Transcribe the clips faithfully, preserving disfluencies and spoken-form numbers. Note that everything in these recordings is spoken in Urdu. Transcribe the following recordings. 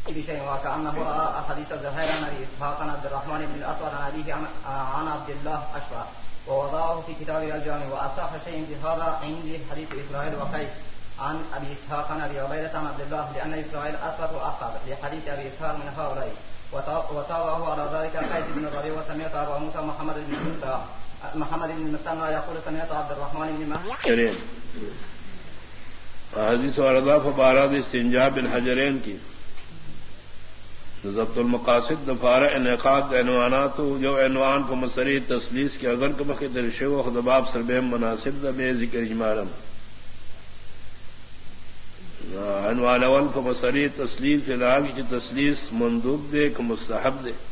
بشيء وكأنه رأى حديث الزهير عن أبي إسحاق عن عبد الرحمن بن الأسود عن أبيه عن عبد الله أشرف ووضعه في كتابه الجامع. وأصح شيء في هذا عندي حديث إسرائيل وقيس عن أبي إسحاق عن أبي عبيدة عن عبد الله لأن إسرائيل أثبت وأصحب لحديث أبي إسحاق من هؤلاء وتابعه على ذلك قيس بن الربيع. وسمعت أبا موسى محمد بن موسى محمد بن المثنى يقول سمعت عبد الرحمن بن حجرين حدیث وردہ فبارہ استنجا بالحجرین کی ضبط المقاصد دفارہ انعقاد عنوانات جو عنوان کو مسری تسلیس کے اگر کبھ درش و خدباب سربیم مناسب بے ذکر اجمالم عنوان اول کو مسری تسلیس کے لاگ کی تسلیس مندوب دے کہ مستحب دے.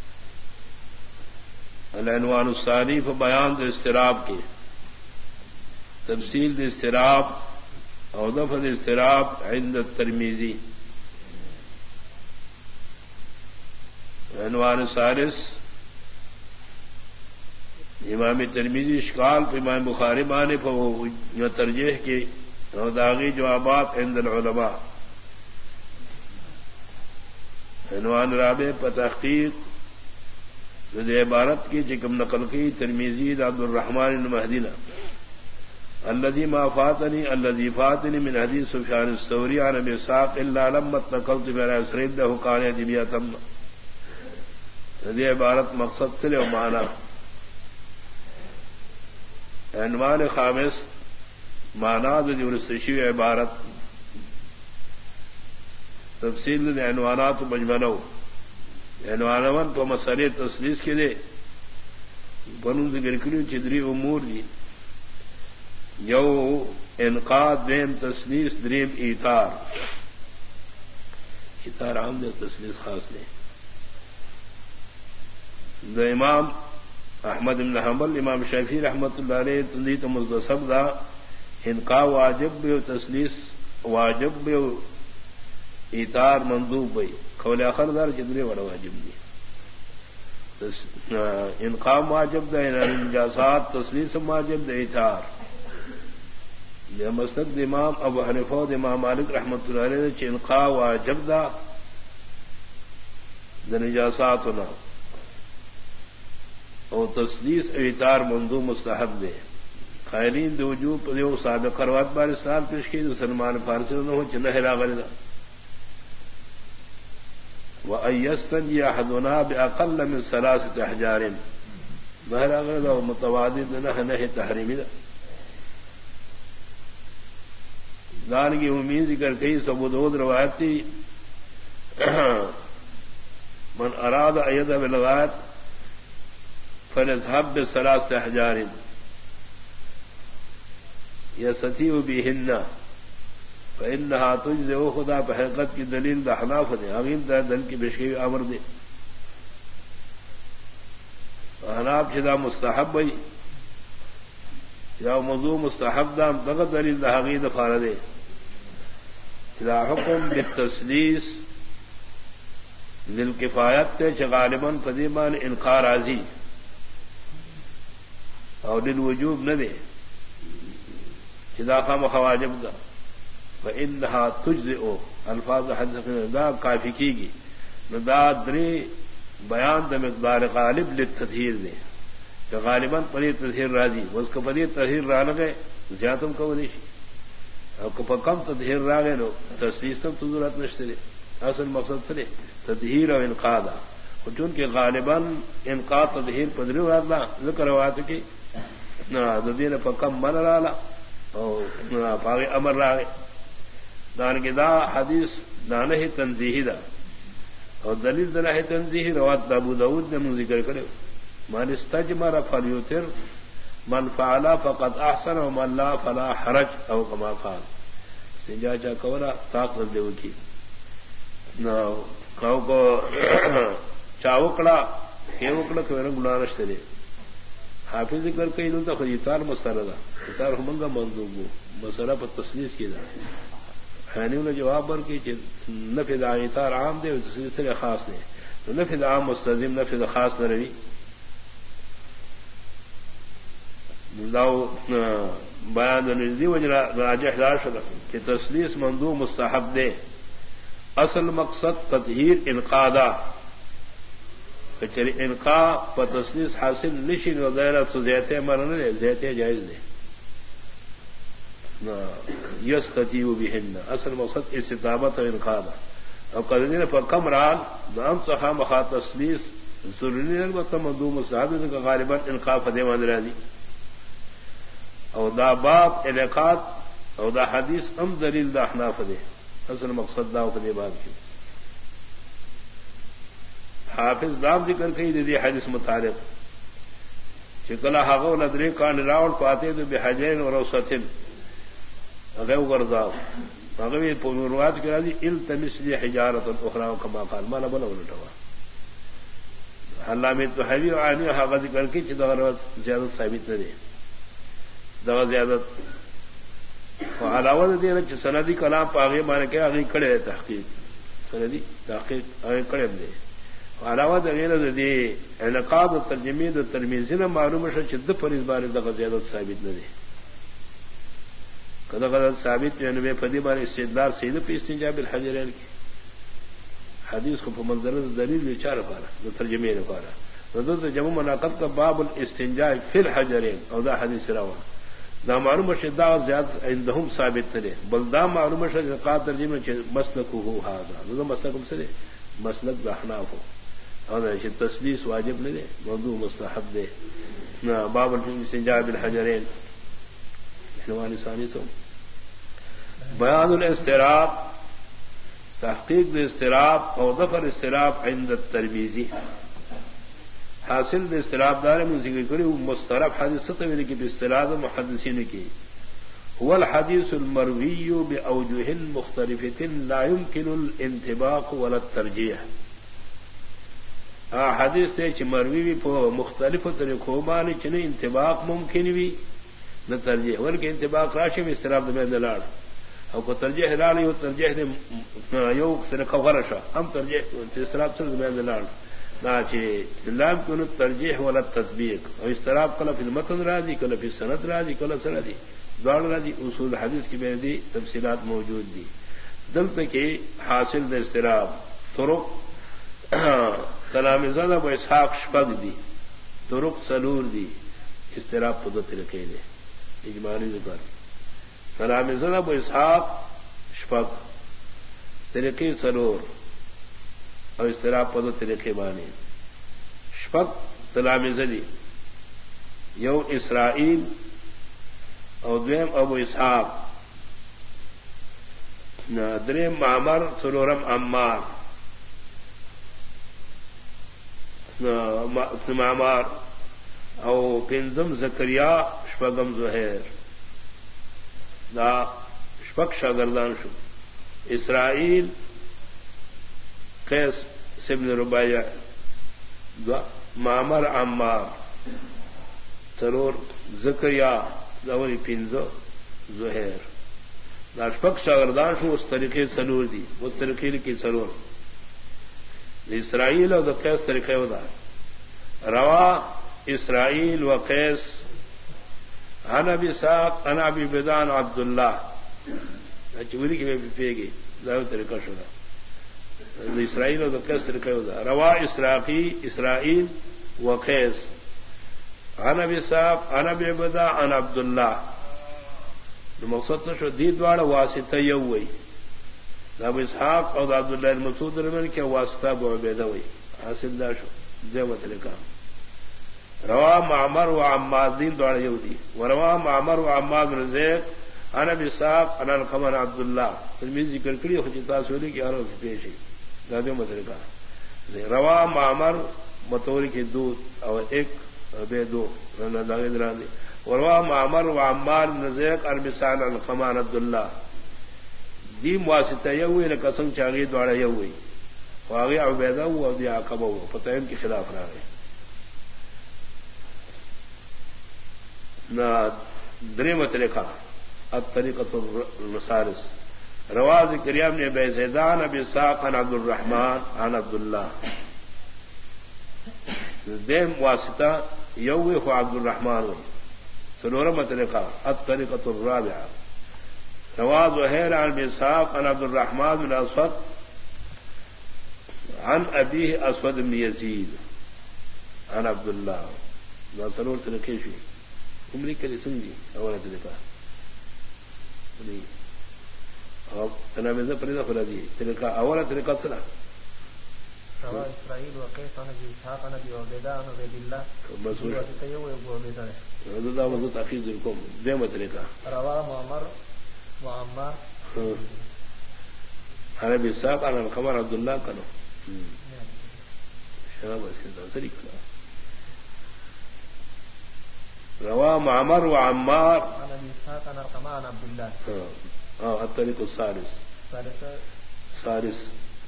العنوان الثانی بیان دے اضطراب کی تفصیل دے اضطراب اور دفع اضطراب عند الترمذی. عنوان الثالث امام ترمذی اشکال پہ امام بخاری بانے پر ترجیح کی داغی جوابات عند العلماء. عنوان رابع پر تحقیق عبارت کی جکم نقل کی ترمذی عبد الرحمن بن مہدینا الذي ما فاتني الذي فاتني من حديث سفيان الثوري عن ابي اسحاق الا لما اتقلت بلا اسرد له قال يدي تم. هذه عبارت مقصد سے و معنی. عنوان خامس معنی ذی عبارت تفصیل عنوانات مجملو. عنوان کو مسئلے تسلیس کے لیے بنو ذکر کری چدری امور دی یو انقاد دیم تسلیس دریم ایثار. ایثار عام دے تسلیس خاص دے. دا امام احمد بن حنبل امام شافعی رحمۃ اللہ علیہ تندیت مزدسب دا انقا واجب بے تسلیس واجب بے ایثار مندوب بے قول آخر دار جدرے والا واجب دی. انقام واجب دا انجازات تسلیس واجب دا ایثار. یہ مسند امام ابو حنیفہ و امام مالک رحمۃ اللہ علیہ چ انقا واجب دا نجاسات ہونا اور تسلیس ایثار مندوب مستحب دے. قائلین دو وجوب دیو سابق قروات بار اسلام پیش کی سلمان فارسی نہ ہو چنہ راغلا وان يستنجي احدنا باقل من ثلاثه احجار ظاہر اغلى متوادد نہ نہ تحریمی دان کی امید ذکر کئی سبود روایت تھی من اراد ايد بالغات فليذهب بثلاث احجار يستطيع بهن فإنها تجزئ خدا بحقیقت کی دلیل دا حناف دے. امین دا دل کی بشکی امر دے. حناف چدا مستحب بھئی یا موضوع مستحب دا دغه دلیل دا حقی دفار دے. چدا حکم بالتسلیس للکفایت تے چ غالباً قدیمان انقار راضی اور للوجوب نہ دے چدا خام خواجب دا فإنها تجزئ الفاظ حدث دا کافی کی گی دا دری بیان دا مقدار غالب للتطہیر دے کہ غالباً پری تطہیر راضی اس کو پری تطہیر را لگے زیادتم کو ودیشی اور کو کم تطہیر را گئے نو تسلیس تم تو ضرورت نشتے دے. اصل مقصد سے تطہیر و انقادا چون کہ غالباً انقاد تطہیر پدری والا ذکر روایت کی دین پکم من رالا اور پاگے امر راگے دان کے دا حدیث دانہ تنزیہی دا اور دلیل دلہ تنزیہی روات ابو داؤد نے من ذکر کرے من استجمر فلیوتر من فعل فقد احسن ومن لا فلا حرج او کما قال. سنجا چا کولا طاقت دے کی نو کو کو چاوکڑا کیوکڑا کو گناہ نشتے دے. حافظ ذکر کئی نو تو خیتار مسئلہ دا خیتار ہمنگا منظوب مسئلہ پر تسلیس کی دا حینیو نے جواب بر کی نفذ آئیتار عام دے سلسلے خاص دے تو نفذ عام مستلزم نفذ خاص نہ روی. بیان نزدی وجہ راجح دار شدہ کہ تسلیس مندوب مستحب دے اصل مقصد تطہیر انقادا چری انقا پر تسلیس حاصل نشین وغیرہ تو زیتے مرنے دے زیتے جائز دے یس تتیو بہن اصل مقصد استطابت و انقادا اور قدر پر کم رال نام صحا مخا تسلیس ضروری البتہ مندوب مستحب کا غالباً انقا فدے مندرا دی اور دا باب انعقاد اور دا حدیث ام دلیل دا احناف دے اصل مقصد دا فدے باب کی حافظ دام ذکر کئی دی حدیث متعلق چکلا حقو ندرے کان راوڑ پاتے تو بحجین اور اوسطن اغیو غرزاو اغیوی روایت کرا دی التمس لی حجارت اخراو کما قال مانا بلا ولٹوا علامہ طحاوی و عانی حقا ذکر کی چھ دا زیادت ثابت نہ دے دا زیادت علاوہ دینا چھ سندی کلام پا آگے مانا کہ آگے کڑے تحقیق سندی تحقیق آگے کڑے دے علاوہ غیر دے انعقاد و ترجمے د ترمیزی نہ معلوم ہے شد پر اس بارے دا زیادت ثابت نہ دے کدا کدا ثابت میں فدی بار استدلال سید پہ استنجا بالحجرین کی حدیث کو منظر دلیل وچار پارا جو ترجمے نے پارا حضرت جمع مناقب کا باب الاستنجاء فی الحجرین او دا حدیث روا دا معلوم شدہ زیاد عندهم ثابت نہ بل دا معلوم شد انعقاد ترجمے مسلک ہو ھذا دا مسلک سے مسلک دا احناف ہو اور تسلیس واجب نہیں دے موضوع مستحب دے باب الاستنجاء بالحجرین ثانی تو بیان الاضطراب تحقیق دے اضطراب اور ظفر اضطراب عند الترمیزی حاصل دے اضطراب دار میں ذکر کری مسترب حدیث ستوی کی باصطلاح محدثین کی هو الحديث المروي بأوجه مختلفة لا يمكن الانطباق ولا الترجيح حدیث تے چ مروی بھی مختلف طریقوں مانی چنے انطباق ممکن بھی نہ ترجیح ورکہ انطباق راشی میں استراب میں دلاڑ او کو ترجیح لالی او ترجیح دے یو سر خبرشا ہم ترجیح استراب سر میں دلاڑ نا چ لام کو ترجیح ولا تطبیق او استراب کلا فی المتن راضی کلا فی السند راضی کلا سندی دوڑ راضی اصول حدیث کی میں دی تفصیلات موجود دی دل تک حاصل دے استراب طرق کلام زدہ و اسحاق شپگ دی طرق سلور دی استراب پدو طریقے دے اجمالی ذکر کلام زدہ و اسحاق شپگ طریقے سلور اور استراب پدو طریقے بانے شپگ کلام زدی یو اسرائیل اور دویم ابو اسحاق دریم معمر سلورم عمار معمار او پنزم زکریا شپگم زہیر دا شپک شاگردان شو اسرائیل قیس سبن ربیع معمر عمار سرور زکریا داوری پنزو زہیر دا شپک شاگردان شو اس طریقے سلور دی اس طریقے کی سلور اسرائیل اور قیس طریقے ہوتا روا اسرائیل و قیس عن ابی ساق عن ابی بدان عبد اللہ چوری کی پی گئی ظاہر طریقہ شدہ اسرائیل اور قیس طریقے ہوتا روا اسرافی اسرائیل و قیس عن ابی ساق عن ابی بدان عن عبد اللہ مقصد شو دید والا واسطہ یو ہوئی ابو اسحاق اور عبداللہ المسعود رمن کے واسطہ ابو عبیدہ ہوئی حاصل دا شو دے مطلقہ روا معمر و عمار دین دوڑ یہودی و روا معمر و عمار رزیق عن ابی اسحاق عن القمر عبداللہ ترمذی ذکر کری خود تاسولی کی ہر وقت پیش ہے دے مطلقہ روا معمر مطوری کے دودھ اور ایک بے دو و روا معمر و عمار رزیق عن بسان القمر عبداللہ دیم واسطہ یہ ہوئی نہ قسم چاگی دوڑا یہ ہوئی واغی عبیدہ ہوا اور دیا عقبہ ہوا فتحیم کے خلاف رہا گئے نہ دریمت لکھا الطریقۃ الرسالس رواز کریم نے بے زیدان ابی ساق عن عبد الرحمن عن عبداللہ دیم واسطہ یہ ہوئی خو عبد الرحمن ہوئی سنورمت لکھا الطریقۃ الرابعہ رواز وحیر عن بساق عن عبد الرحمن بن اسود عن ابيه اسود بن يزيد عن عبد الله لا تنور تلكيشي عمري كلي سنجي اولا تلكا ني اب انا میں نے پڑھا پڑھا دی تلکا اولا تلکا سنا رواه اسرائيل وقيس عن ابي اسحاق عن ابي عبيده عن عبيد الله مسعود وتيو ابو عبيده هذا موضوع تاخير لكم دائما تلكا رواه معمر وعمار عن ابي اسحاق عن القمر عبد الله كانوا شراب اسكندر سري كلا رواه معمر وعمار عن ابي اسحاق عن القمر عن عبد الله اه الطريق الثالث ثالث ثالث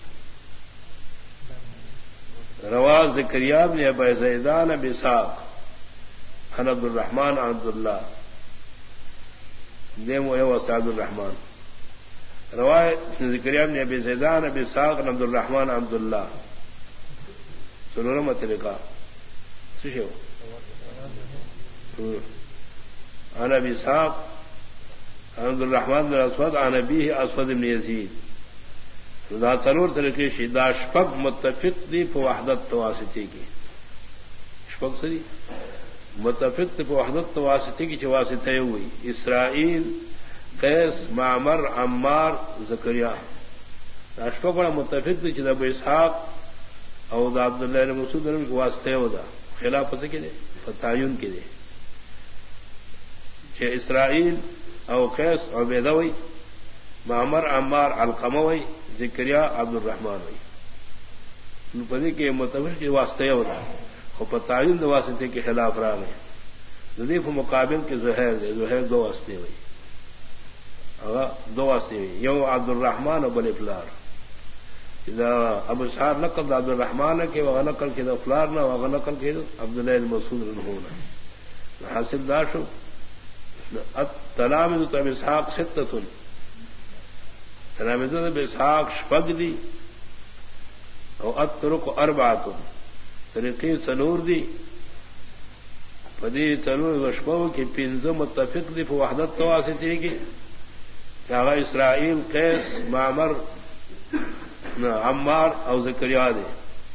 رواه زكريا بن ابي زيدان بن اسحاق عن عبد الرحمن عن عبد الله ديم وهو عبد الرحمن رواه زكريا بن ابي زيدان بن اسحاق عن عبد الرحمن عبد الله سنورة متلقى سشو عن ابي اسحاق عن عبد الرحمن بن اسود عن ابيه اسود بن يزيد دا سنور طریقے سے دا شپق متفق دی په وحدت تواسطی کی شپق سری متفق دی په وحدت تواسطی کی جو واسطه ہوئی اسرائیل قیس معمر عمار زکریا دا شپق بڑا متفق دی چې د ابو اسحاق او د عبد الله بن مسعود رضی الله واسطه ہودا خلاف پته کې دي فتایون کې دي چې اسرائیل او قیس عبیدہ وی معمر عمار علقمہ وی ذکریا عبد الرحمن وی پدی کے متفق کے واسطے ہوتا خو پتاین دو واسطے کے خلاف را گئے ندیف مقابل کے زہیر دے زہیر دو واسطے ہوئی اگا دو واسطے ہوئی یو عبد الرحمن و بل افلار اذا ابو اسحاق نقل عبد الرحمن کے وغا نقل کے افلار نہ وغا نقل کے عبداللہ المسعود رنہونا حاصل داشو تلامذ ابو اسحاق ستۃ تلامذ ابو اسحاق شپږ دي او الطرق اربعه طریقې څلور دي په دې څلور وشپو کې پنځه متفق دي په وحدت تواسطي کې هغه اسرائیل قیس معمر عمار او زکریا دي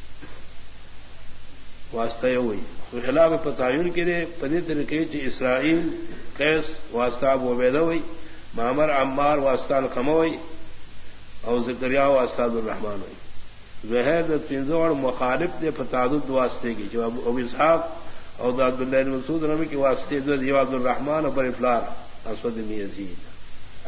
واسطه وي په خلاف په تعین کې دي په دې طریقې چې اسرائیل قیس واسطه ابو عبیدہ وي معمر عمار واسطه القموي او زکریا واسطه عبد الرحمن وي زہید تینزوڑ مخالف دے فتعدد واسطے کی جو ابو اسحاق او دا عبداللہ بن مسعود رمی کی واسطے دو دیو عبد الرحمن اور افلار اسود بن یزید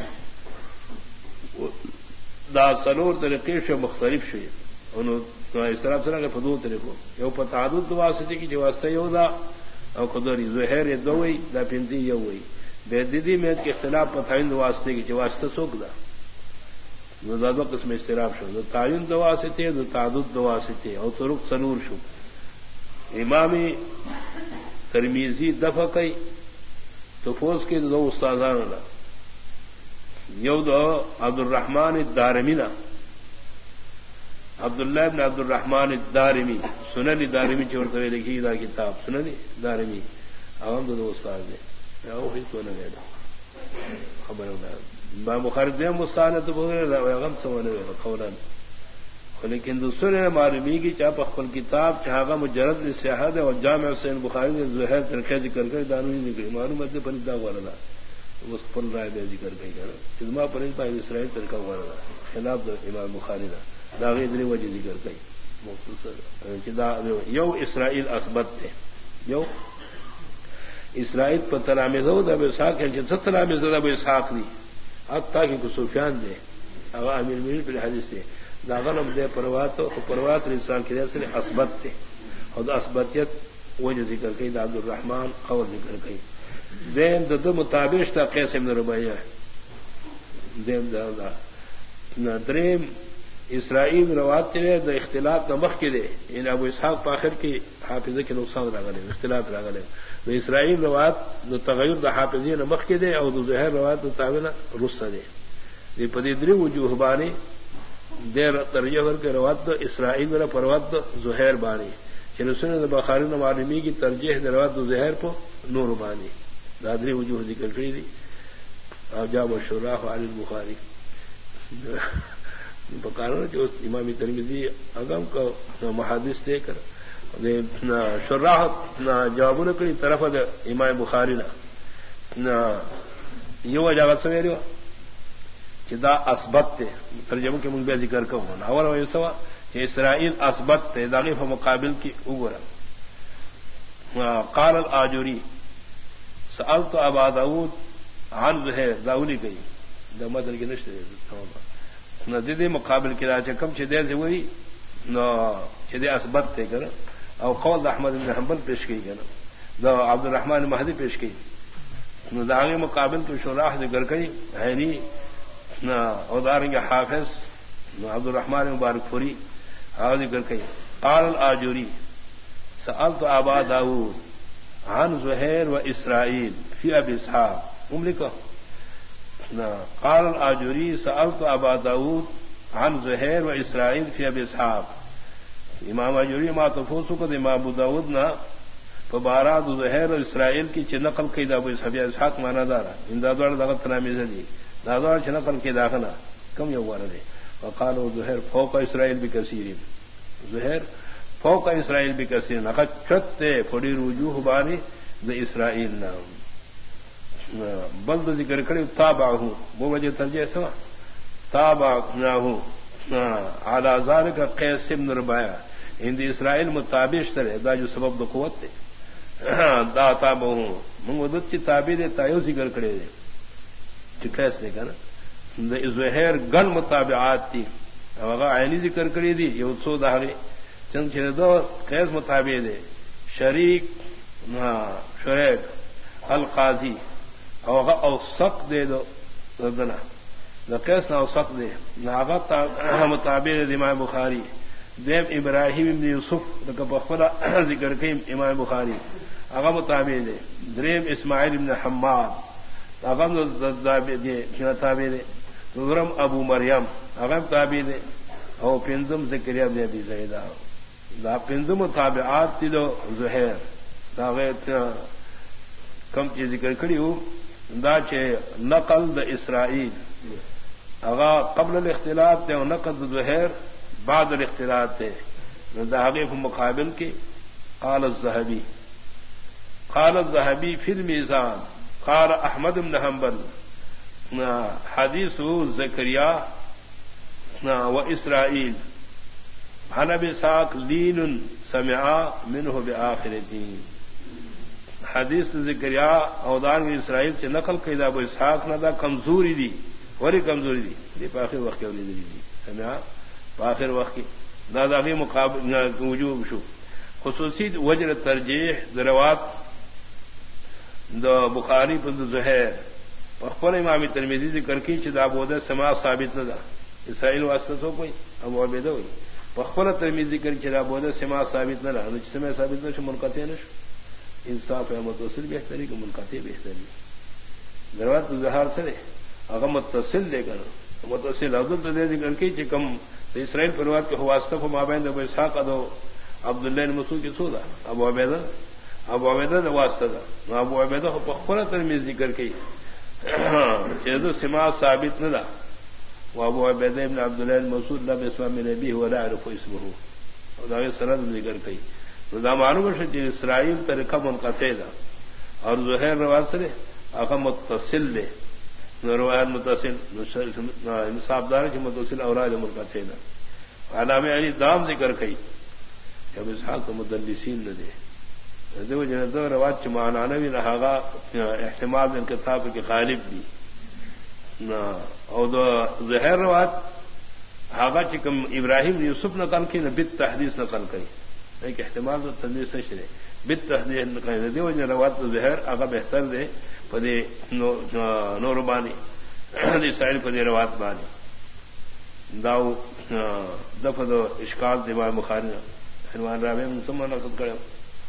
دا سلور طریقے سے مختلف شوی انہوں اس طرح سے فدو طریقوں یو فتعدد واسطے کی جو واسطے یو دا او قدری زہیر دو وی دا پنتی یو وی بیدیدی میں کے اختلاف فتعین واسطے کی جو واسطہ سوک دا دو قسم استراب شو دو تعین دوا سے تھے دو تعدد دوا سے تھے اور طرق سنور شو امامی ترمیزی دفع کئی تو فوز کے دو استاذان لا یو دو عبد الرحمن الدارمینا عبداللہ بن عبد الرحمن الدارمی سنن دارمی چورتے لکھی دا کتاب سنن دارمی عوام دو دو استاذ دے او ہی تو نہ خبر با مخارج دے مستانت بغیر غم سمانے قولان لیکن دوسرے معلومی کی چاپ اخفل کتاب چاہاگا مجرد سیاحت اور جامع حسین بخاری نے زہر ترکھے ذکر کر دانوی نکلی معلومت دے پنجدہ وردا اس پر رائے دے ذکر کئی کر اجماع پرنج پائی اسرائیل ترکہ وردا خلاف امام بخاری دا داغی دری وجہ ذکر کئی مختصر یو اسرائیل اثبت تھے یو اسرائیل پر تلامذہ دا ابو اسحاق ہے جن ست تلامذہ دا ابو اسحاق دی حتیٰ کہ کو سفیان دے اگر امیر میر پر حدیث دے دا غنم دے پروات پروات انسان کے دے سے اثبت تھے اور دا اثبتیت وجہ ذکر کئی دا عبد الرحمن قول ذکر کئی دیم دا دو مطابق تا قیس ابن ربیہ دیم دا دا دریم اسرائیل روات چلے دا اختلاف نمخ کے دے ان ابو اسحاق پاخر کی حافظہ کے نقصان را گلے اختلاف را گلے دا اسرائیل روات دا تغیر دا حافظی نمخ کے دے اور دا زہر روات دا تابعنا رسط دے دی پدی دری وجوہ بانی دیر ترجیح کر کے روات دا اسرائیل دا پروات دا زہر بانی چلو سنے دا بخاری معلومی کی ترجیح دا روات دا زہر پو نور بانی دا دری وجوہ ذکر کری دی آجاب و شراح علی البخاری پکارا جو امام ترمذی اگم کو محادث دے کر شراح جواب نہ کری طرف امام بخاری نہ یو اجازت سویرو چدا اسبت ترجمہ کے منبع ذکر کو ہونا اور سوا کہ اسرائیل اسبت داغف مقابل کی اگرا قال الاجوری سألت ابا داود عن زہیر داولی گئی دمدل کی نشتے نہ دے مقابل کی راج کم چدے سے وہی نہ چدے اسبت تے کر او قول احمد بن حنبل پیش کی گنا دا عبد الرحمن مہدی پیش کی نہ داغے مقابل تو شراح ذکر کئی ہے نہیں نہ اداریں گے حافظ نہ عبد الرحمن مبارک پوری آغاز ذکر کئی قال الاجوری سألت ابا داود عن زہیر و اسرائیل فی ابی اسحاق مملکہ قال الاجوری سألت ابا داود عن زہیر و اسرائیل فی ابی اسحاق امام اجوری ما تفوسو کو امام ابو داود نہ فبارات زہیر و اسرائیل کی چ نقل کی دا ابو اسحاق مانا دارا ان دادوار دغت نامی زدی دادوار چ نقل کی داخنا کم یو ورد ہے وقال زہیر فوق اسرائیل بکثیر زہیر فوق اسرائیل بکثیر نقد چتے پڑی رجوع بانی ذ اسرائیل نام بلد ذکر کرے تابعہ وہ وجہ ترجیح سوا تابعناہ علی ذلک قیس بن ربیعہ ہند اسرائیل مطابق ترے دا جو سبب دو قوت تے دا تابعہ من ودت کی تابع دے تایو ذکر کرے دے چکیس نے کہا دا زہیر گن مطابعات تھی وغا عینی ذکر کرے دی یہ سو داغے چند چھے دو قیس مطابع دے شریک شریک القاضی اوغا اوسق دے دو دنا دا قیس نا اوسق دے نا مطابع دے امام بخاری دیم ابراہیم ابن یوسف لکا بخفلا ذکر کیم امام بخاری اغا مطابع دے دریم اسماعیل ابن حماد اغا مطابع دے درم ابو مریم اغا مطابع دے او پنزم ذکر ابن ابی زیدہ دا پنزم مطابعات تی دو زہیر دا غیت کم چیز ذکر کری ہو دا چے نقل دا اسرائیل اغا قبل الاختلاط تے و نقل دا زہیر بعد الاختلاط تے دا غیف مقابل کی قال الزہبی قال الزہبی فی المیزان قال احمد بن حنبل حدیث زکریہ و اسرائیل عن ابی اسحاق لین سمعا منہ بآخر الدین حدیث زکریہ او دان اسرائیل سے نقل کی دا ابو اسحاق نہ دا کمزوری دی وری کمزوری دی دی پاخر وقت کے دی دی سمعا پاخر وقت کی داداغی مقابل وجوب شو خصوصی وجر ترجیح دروات دا بخاری پر زہیر پخپل امام ترمذی ذکر کی چھ دا بودہ سماع ثابت نہ دا اسرائیل واسطہ سو کوئی ابو عبیدہ ہوئی پخپل ترمذی ذکر چھ دا بودہ سماع ثابت نہ دا چھ سماع ثابت نہ چھ منقطع نہ انصاف ہے متصل بہتری کہ منقطع بہتری دروات ظہار سے اگر متصل دے کر متصل حضرت دے ذکر کی چھ کم اسرائیل پروات کے واسطہ کو مابین ابو اسحاق ادو عبداللہ بن مسعود کی سودا ابو عبیدہ ابو عبیدہ دا واسطہ دا ابو عبیدہ کو پخپل ترمذی ذکر کی چھ سماع ثابت نہ دا وابو عبیدہ ابن عبداللہ بن مسعود لم يسمع من ابيه ولا يعرف اسمه دا سند ذکر کی تو دا معلوم ہے کہ اسرائیل طریقہ منقطع دا اور زہیر روایت سے اقا متصل دے روایت متصل انصاف دار کی متصل اوراد منقطع دا علامہ علی دام ذکر کی جب اسحاق مدلسین نہ دے دو جن دو روایت چ معنی نہ بھی رہا احتمال انکتاب کے غالب دی نہ او دو زہیر روایت ہاگا چکم ابراہیم یوسف نقل کی نہ بت تحدیث نقل کی ایک احتمال تو تدریس سے شرے بت تحدیث نقل دے وہ روایت زہیر آگا بہتر دے پدے نور بانی دی سائل پدے روایت بانی داو دفع دو اشکال دیوار بخاری عنوان رابع مسلمان نقل کرے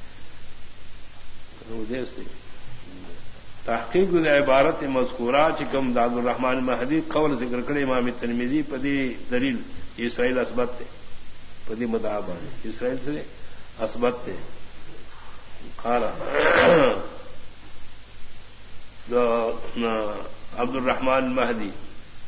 تحقیق العبارت مذکورہ چکم داد الرحمن مہدی قول ذکر کرے امام ترمذی پدی دلیل اسرائیل اسبت تے پدی مدعا اسرائیل سے اسبت تے قال عبد الرحمن مہدی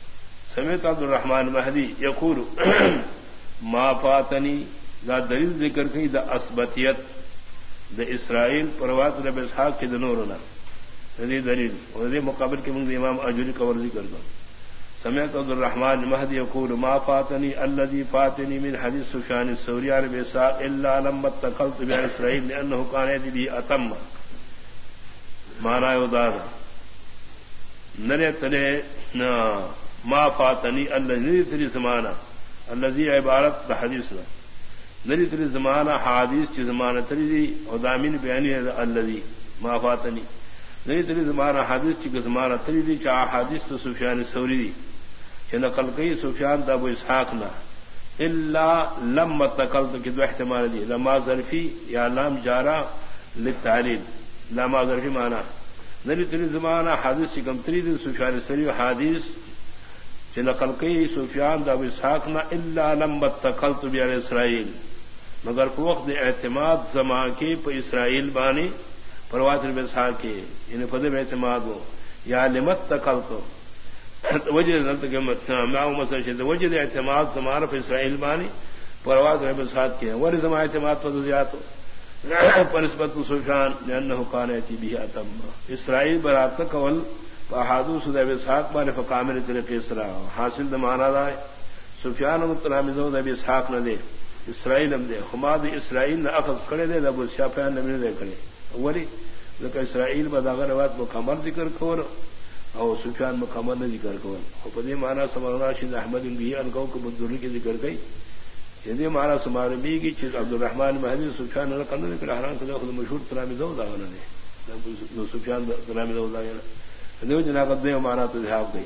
سمیت عبد الرحمن مہدی یقول ما فاتنی دا دلیل ذکر کی دا اسبتیت دا اسرائیل پروات رب اسحاق کی دنورنا ندی دلیل ندی مقابل کے منگ امام اجوری کا ورزی کر دو سمیت عبد الرحمن مہدی یقول ما فاتنی الذي فاتنی من حدیث سفیان الثوری عن ابي اسحاق الا لما اتقلت بها اسرائیل لانه كان يدي به اتم مانا یودار نرے تلے ما فاتنی الذي تری زمانہ الذي عبارت دا حدیث دا نری تری زمانہ حدیث کی زمانہ تری دی ودامین بیانی ہے الذي ما فاتنی نری تری زمانہ حدیث کی زمانہ تری دی چاہ حدیث تو سفیان الثوری دی کہ نقل کئی سفیان دا ابو اسحاق نہ الا لما تقلت کی دو احتمال دی لما ظرفی یا لام جارا للتعلیل لما ظرفی معنی نری تری زمانہ حدیث کی کم تری دی سفیان الثوری حدیث کہ نقل کئی سفیان دا ابو اسحاق نہ الا لما تقلت بیا اسرائیل مگر وقت اعتماد زمان کے پہ اسرائیل بانی پروات رب اسحاق کے یعنی فضل اعتماد ہو یا لمت تقل تو وجہ وجہ اعتماد زمان پہ اسرائیل بانی پروات رب اسحاق کے ور زمان اعتماد فضیات ہو پنسبت سفیان لأنه كان يأتي به أتم اسرائیل برات قول فحادث ابي اسحاق بان فقامل طریق اسراء حاصل دمانا دا سفیان متلامذ ابي اسحاق نہ دے اسرائیل ہم دے حماد اسرائیل نہ اخذ کرے دے ابو شافعی نے دے کرے اولی لکہ اسرائیل بداغر روایت مکمل ذکر کور اور سفیان مکمل نہ ذکر کور اور پدی معنی سمرنا شید احمد بن بھی ان کو بدری کی ذکر گئی یہ معنی سمار بھی کی چیز عبد الرحمن مہدی سفیان نے کہا کہ حرام سے خود مشہور تلامذ دا نے سفیان تلامذ دا دیو جنا کا دیو مانا تو جواب گئی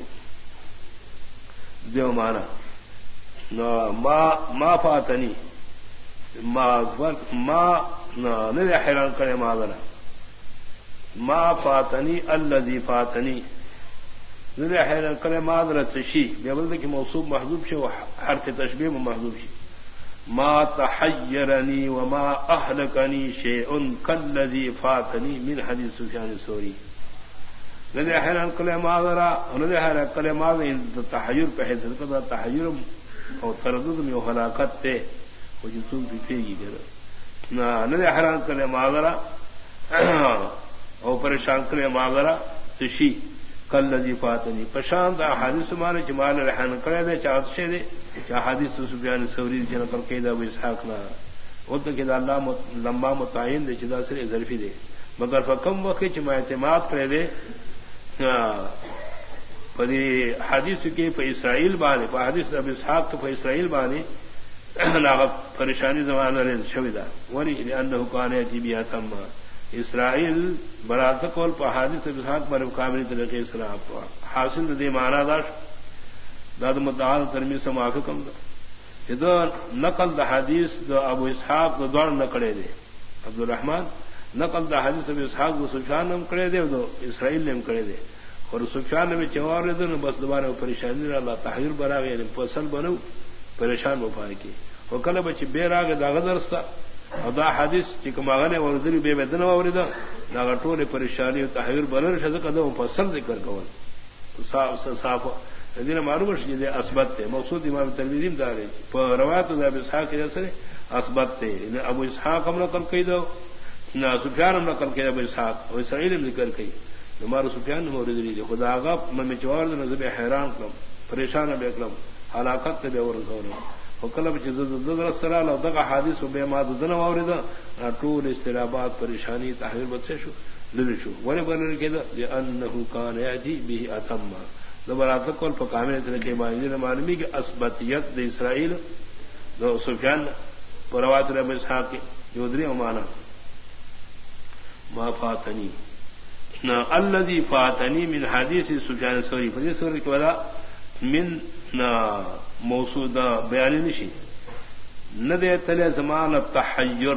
دیو مانا ما ما فاتنی ما ما نہ حیران کرے مادنا ما فاتنی الذي فاتنی نہ حیران کرے مادنا تشی بے بلد کہ موصوف محذوب شے حرف تشبیہ محذوب شے ما تحيرني وما اهلكني شيء كالذي فاتني من حديث سفيان الثوري ندی حیران کلے ماذرا ندی حیران کلے ماذر تحیر پہ حیثیت کا تحیر اور تردد میں ہلاکت تے وہ جسوم بھی پھیگی گر ندی حیران کلے ماذرا اور پریشان کلے ماذرا تشی کل لذی فاتنی پشانت حادث مانے جمال رحان کرے دے چاہت شے دے چاہ حادث سفیان الثوری جن کر قیدہ ابو اسحاق نہ وہ تو کہ اللہ لمبا متعین دے چدا سے ظرفی دے مگر فکم وقت چما اعتماد کرے دے پدی حدیث کے پہ اسرائیل بانے پہ حدیث ابو اسحاق تو پہ اسرائیل بانے لاغ پریشانی زمانہ رہ شویدہ ولی لأنه كان يأتي بها تم اسرائیل برات قول پہ حدیث ابو اسحاق پر کامل طریقے اسلام حاصل دے معنی داش داد مدعا ترمی سماعت کم دا یہ نقل دا حدیث دا ابو اسحاق دا دوڑ نکڑے دے عبد الرحمن نقل دا حدیث ابو اسحاق دا سفیان نے کرے دے دو اسرائیل نے کرے دے اور سفیان نے چوار دے بس دوبارہ پریشانی اللہ تحیر برا گئے فصل بنو پریشان ہو پائے کی اور کل بچی بے راگ دا غدرستا اور دا حدیث چکماغنے اور دل بے بدن وردہ دا غٹو نے پریشانی اور تحیر بنر شد قدم فصل ذکر کون صاف دین معلوم ہے اسبت تے مقصود امام ترمذی دار ہے روایت ابو اسحاق کے اثر اسبت تے ابو اسحاق ہم نقل کئی دو نہ سفیان ہم نقل کیا ابو اسحاق اور اسرائیل ذکر کئی ہمارا سفیان مورد لی خدا آغا میں چوار دن نظب حیران کرم پریشان بے کرم ہلاکت تے بے ورزور وکلب چیز دغرسرال او دغه حادث و بے ماد دن ووردا طول استرابات پریشانی تحویل بد سے شو لری شو ولی بنر کده لانه كان ياتي به اتم دبرات کول په کامل طریقے باندې معلومی کہ اسبتیت د اسرائیل دو سفیان پروات رب اسحاق کی یودری امانہ ما فاتنی نا الذي فاتنی من حدیث سفیان الثوری فدی سورہ کی ولا من نا موصود بیان نشی نہ دے تلے زمان التحیر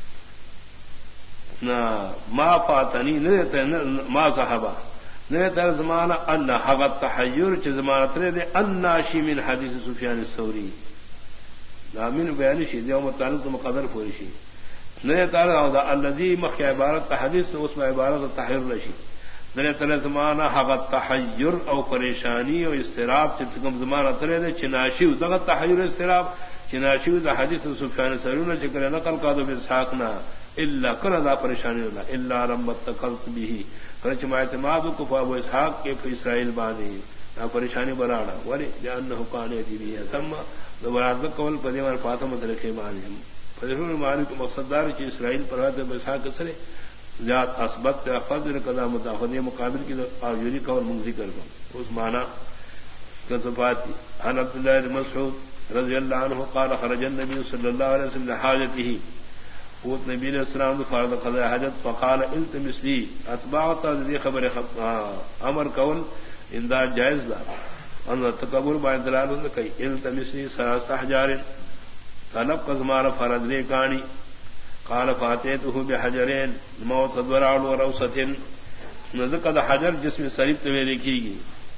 نا ما فاتنی نہ دے ما صحابہ نہ تر زمان ان حق التحیر چ زمان ترے دے الناشی من حدیث سفیان الثوری نا من بیان شی دے متعلق مقدر پوری نہ تر او الذی مخ عبارت حدیث اس میں عبارت تحیر نشی درے تلے زمانہ حقت تحیر او پریشانی او استراب چتکم زمانہ تلے دے چناشی دغت تحیر استراب چناشی دا حدیث سفیان ثوری ذکر نقل کا دو اسحاقنا الا کل دا پریشانی ہونا الا لم تقلت به فرچ ما اعتماد کو ابو اسحاق کے اسرائیل بانی دا پریشانی براڑا ولی جانہ قانے دی ثم دوبارہ قول پدیوار فاطمہ تلکے بانی فضل مالک مقصد دار کہ اسرائیل پروات ابو اسحاق سرے ذات اسبت فضل قدام متاخذ مقابل کی یوری قول من ذکر کو اس معنی کذبات عن عبد الله بن مسعود رضی اللہ عنہ قال خرج النبي صلی اللہ علیہ وسلم لحاجته قوت نبی علیہ السلام فرض قضاء حاجت فقال التمس لي اتبعت ذی خبر امر قول ان دا جائز دا ان تکبر بعد دلال کہ التمس لي ثلاث احجار طلب قزمار فرض لے کانی قال فاتيته بحجرين موت ورع وروسه نذقد حجر جس میں صریف تو لکھی گی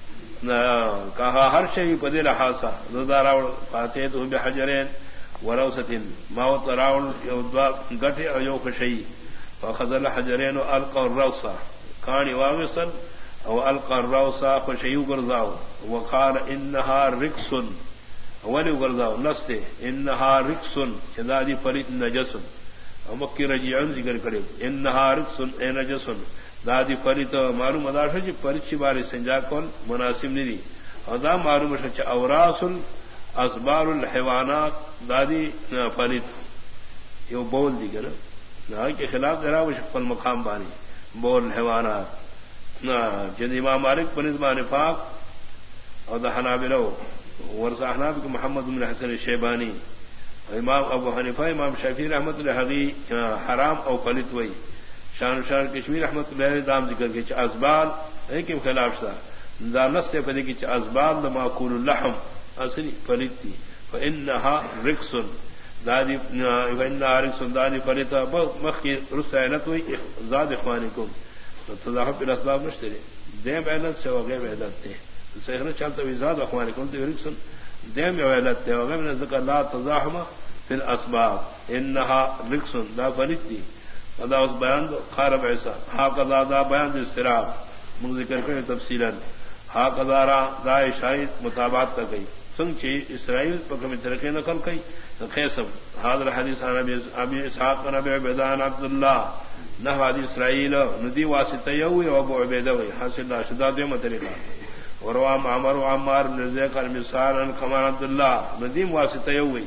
کہا ہر شيء پدے لحاظا ذرا فاتيته بحجرين وروسه موت راول یودوا گٹے ایو خشی فاخذ الحجرين والقى الروسه كان واغسل او القى الروسه خشی غرزاو وقال انها ركس اول غرزاو نستے انها ركس شدادی فرید نجس مکی رجیعن ذکر کرے انہا رکسن اے نجسن دادی فرید معلوم اداشا چی پرچی باری سنجا کون مناسب نہیں دی اور دا معلوم شا چی اوراس اسبار الحیوانات دادی فرید یہ بول دی گنا نا کے خلاف درا وہ شکل مقام بانی بول الحیوانات نا جن امام مالک پنزمان پاک اور دا حنابلو ورسا حناب کے محمد بن حسن شیبانی امام ابو حنیفہ امام شافعی رحمۃ اللہ علیہ حرام او پلت وئی شان شان کشمیر رحمۃ اللہ علیہ دام ذکر کے ازبال ایک خلاف تھا دانس سے پدی کی ازبال ماکول اللحم اصلی پلت تھی فانها رکس دادی فانها رکس دادی پلت مخی رسالت ہوئی زاد اخوانکم تو تضاحب الاسباب مشتری دیم علت سے وغیر علت تھے سیخنا چلتا ہوئی زاد اخوانکم تو رکس دیم علت تھے وغیر من ذکر لا تزاحم فی الاسباب انها رکس دا فرید تھی دا اس بیان خارب ایسا ہا قضا دا بیان دا استراب من ذکر کریں تفصیلا ہا قضا را دا شاید مطابعات کا گئی سنگ چی اسرائیل پکمی ترقی نقل کئی خیسم حاضر حدیث عن ابی اسحاق عن ابی عبیدان عبداللہ نحو حدیث اسرائیل ندی واسطہ یوی و ابو عبیدوی حاصل اللہ شداد دیو مطریقہ وروام عمر و عمار بن زیق عن مسار عن قمان عبداللہ ندیم واسطہ یوی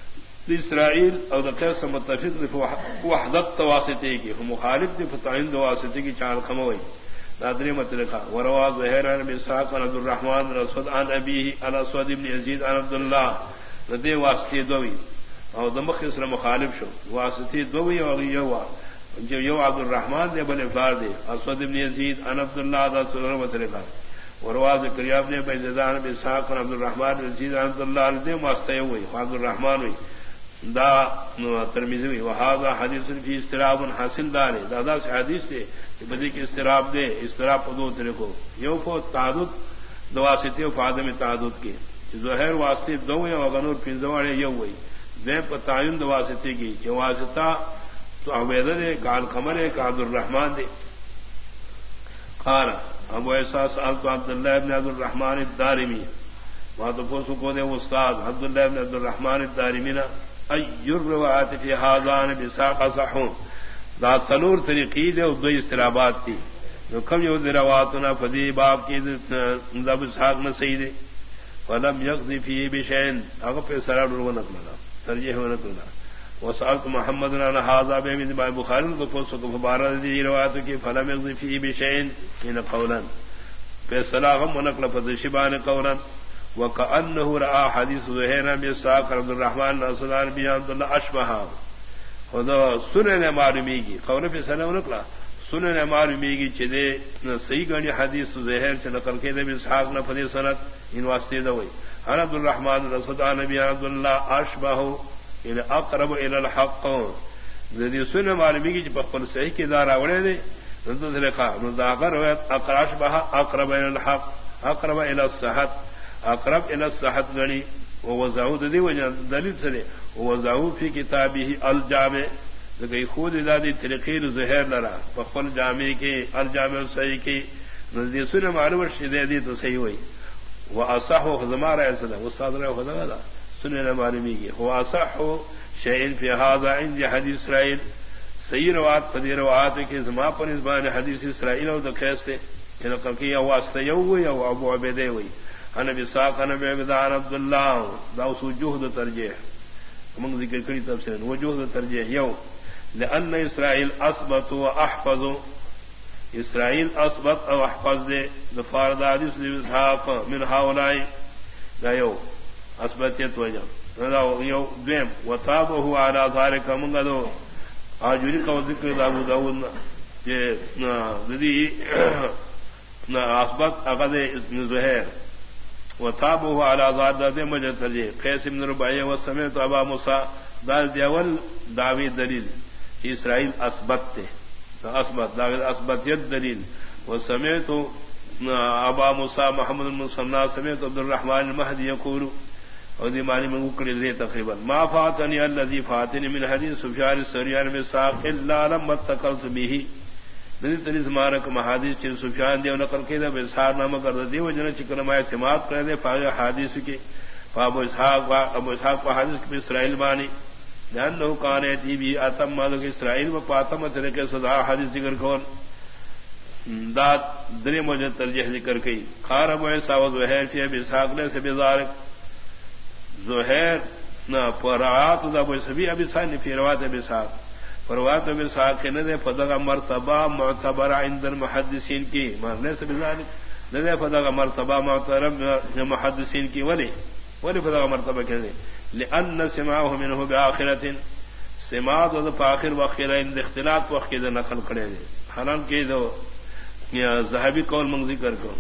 اسرائیل اور دقیق متفق وحدت تواسطے کی مخالف دی فتعین دواسطے کی چال خموئی نادری مطلقہ وروا زہیر عن مساق عن عبد الرحمن رسود عن ابیہ عن اسود ابن یزید عن عبداللہ ندی واسطے دوی اور دمخ اسر مخالف شو واسطے دوی اور یوا جو یو عبد الرحمن دے بل افار دے اسود ابن یزید عن عبداللہ دا سنر مطلقہ وروا ذکریاب نے بیزیدان عن مساق عن عبد الرحمن یزید عن عبداللہ ندی واسطے ہوئی عبد الرحمن ہوئی دا ترمذی وہذا حدیث فی استراب حاصل دار دادا سے حدیث دے کہ بدی کی استراب دے استراب کو دو طریقوں یو کو تعدد دواسطے و عدم تعدد کے ظاہر واسطے دو یا غنور پنزواڑے یو ہوئی دے پر تعین دواسطے کی جو واسطہ تو عبیدہ دے کال قمر ہے کہ عبد الرحمن دے قال ابو احساس سألت عبد الله بن عبد الرحمن الدارمی وہاں تو پوسو کو دے استاد عبد الله بن عبد الرحمن الدارمی ای الروایات فی هذان بساق صحون دا سلور طریقی دے دو استرابات تھی جو کم یو رواتنا فدی باب کی ذب اسحاق نہ صحیح دے فلم یقضی فی بشین اگر پہ سرار رو نقلنا ترجیح و نقلنا وسألت محمد عن هذا بن بخاری کو پوچھو کہ بارہ دی روایت کی فلم یقضی فی بشین ان قولا پہ سلاغم و نقل فدشبان قولا وكأنه رأى حديث زهير بن ساق عبد الرحمن رسولان بن عبد الله أشبهه خدا سنن معلومیگی قول پہ سنن نقلا سنن معلومیگی چدے صحیح گنی حدیث زہر سے نقل کے نبی اسحاق نے فدی سند ان واسطے دوئی عن عبد الرحمن رسولان نبی عبد الله أشبهه الى اقرب الى الحق ذی سنن معلومیگی چ پخپل صحیح کی دار اوڑے دے رد ذلقا مذاکر روایت اقراش بها اقرب الى الحق اقرب الى الصحت اقرب الى الصحت غنی ووضعوا ذی وجہ دلیل سے ووضعوا فی کتابه الجامع گئی خود ادادی ترقیر زہر لرا بخل جامع کی الجامع صحیح کی نزدی سن معلوم شدے دی تو صحیح ہوئی وہ اصح ہو خزمار ایسا استاد رہے خدا دا سننے معلومی کی وہ اصح ہو شعین فی هذا عند حدیث اسرائیل صحیح روات پدی روات کی زما پر نسبان حدیث اسرائیل اور دکھیستے کہ نقل کی واسطہ یو ہوئی او ابو عبیدہ ہوئی نبی ساق نبی عبدان عبداللہ دا وجوہ ترجیح من ذکر کری تفسیر وجوہ ترجیح یو لأن اسرائیل اثبت و احفظ اسرائیل اثبت او احفظ دے دفارد حدیث اسحاق من هؤلاء دا یو اثبتیت وجہ دا یو دویم وتابه على ذلك من قدو آجوری کا ذکر دا ابو داود کہ ندی اثبت اغد زہر وتابه على ذلك مجد ترجیح قیس بن ربعی وسمعت ابا موسیٰ دا دیول دعوی دلیل اسرائیل اثبت تے اثبت داغ اثبتیت دلیل وسمعت ابا موسیٰ محمد المصنع سمعت عبد الرحمن المہدی یقول اور دی معنی میں اکڑ دے تقریبا ما فاتنی الذی فاتنی من حدیث سفیان الثوری بن ساق الا لما اتقلت به ندی تری زمانہ کا حدیث چ سفیان دی نقل کیدا بے سار نام کر دی وجن چکن ما اعتماد کر دے فاض حدیث کی فابو اسحاق ابو اسحاق کا حدیث کی اسرائیل بانی لأنه كان يأتي به أتم مالك إسرائيل وقاتم طریقے صدا حدیث ذکر کون داد دری موجود ترجیح ذکر کی خار ابو عیسیٰ و زہیر فی ابی اسحاق نے سے بذارک زہیر نہ فرعات دا ابو سبی ابی اسحاق فی روایت ابی اسحاق فرعات ابی اسحاق نے دے فدغ مرتبہ معتبر عند المحدثین کی ماننے سے بذارک نے دے فدغ مرتبہ معتبر محدثین کی ولی ولی فدغ مرتبہ کہنے لأن سماعه منه بآخرة سماعت و فاخر وخیرہ اند اختلاط وخید نقل کرے دے حالانکہ دو ذہبی قول من ذکر کو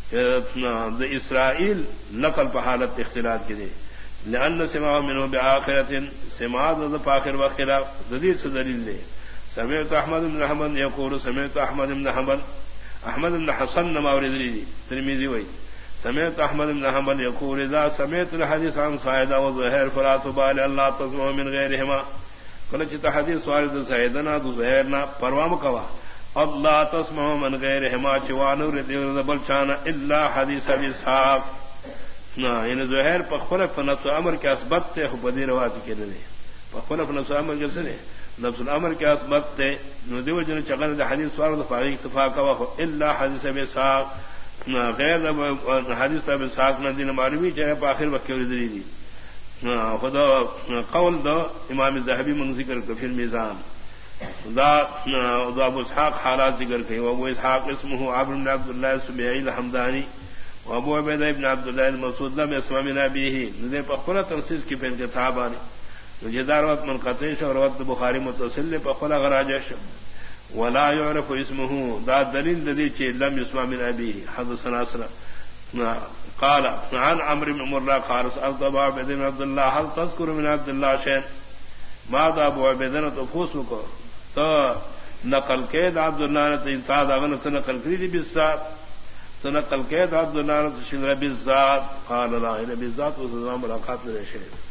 دا اسرائیل نقل پہ حالت اختلاط کی دے لأن سماعه منه بآخرة سماعت و فاخر وخیرہ دلیل سے دلیل دے سمعت احمد بن حنبل یقول سمعت احمد بن حنبل احمد بن حسن ماورد لی ترمذی وئی سمعت احمد بن حنبل يقول اذا سمعت الحديث عن سعيد وزهير فلا تبالي الله تسمع من غيرهما فلچ حدیث وارد سعيدنا زهيرنا پروا مکوا الله تسمع من غيرهما چوانو رد بلچانا الا حديث ابي اسحاق نا ان زهير پخلف نفس امر کے اسبت تے بدی روایت کے دے پخلف نفس امر کے سے نفس الامر کے اسبت تے نو دیو جن چغن دے حدیث وارد فارغ اتفاق وا الا حديث ابي اسحاق غیر حدیث ابی اسحاق نے دین معلومی چاہے آخر وقت کی ردری دی خدا قول دا امام ذہبی من ذکر کو فی المیزان دا دا ابو اسحاق حالات ذکر کی ابو اسحاق اسمه عمرو بن عبد الله السبيعي الحمداني وابو عبیدہ ابن عبد الله المسعود لم يسمع من ابيه نے پخلا تنصیص کی پھر کتاب آنی جدار وقت منقطع اور وقت بخاری متصل پخلا غراجش ولا يعرف اسمه دا دلیل دلی چ لم يسمع من ابيه حدثنا سنا قال عن عمرو بن مرة قال سألت ابا عبد بن عبد الله هل تذكر من عبد الله شيء ماذا ابو عبيدة تفوسك تو نقل قید عبد الله نے انتاد اغن نقل کری بالذات تنقل قید عبد الله نے شنر بالذات قال لا الى بالذات وزمان ملاقات میں شيء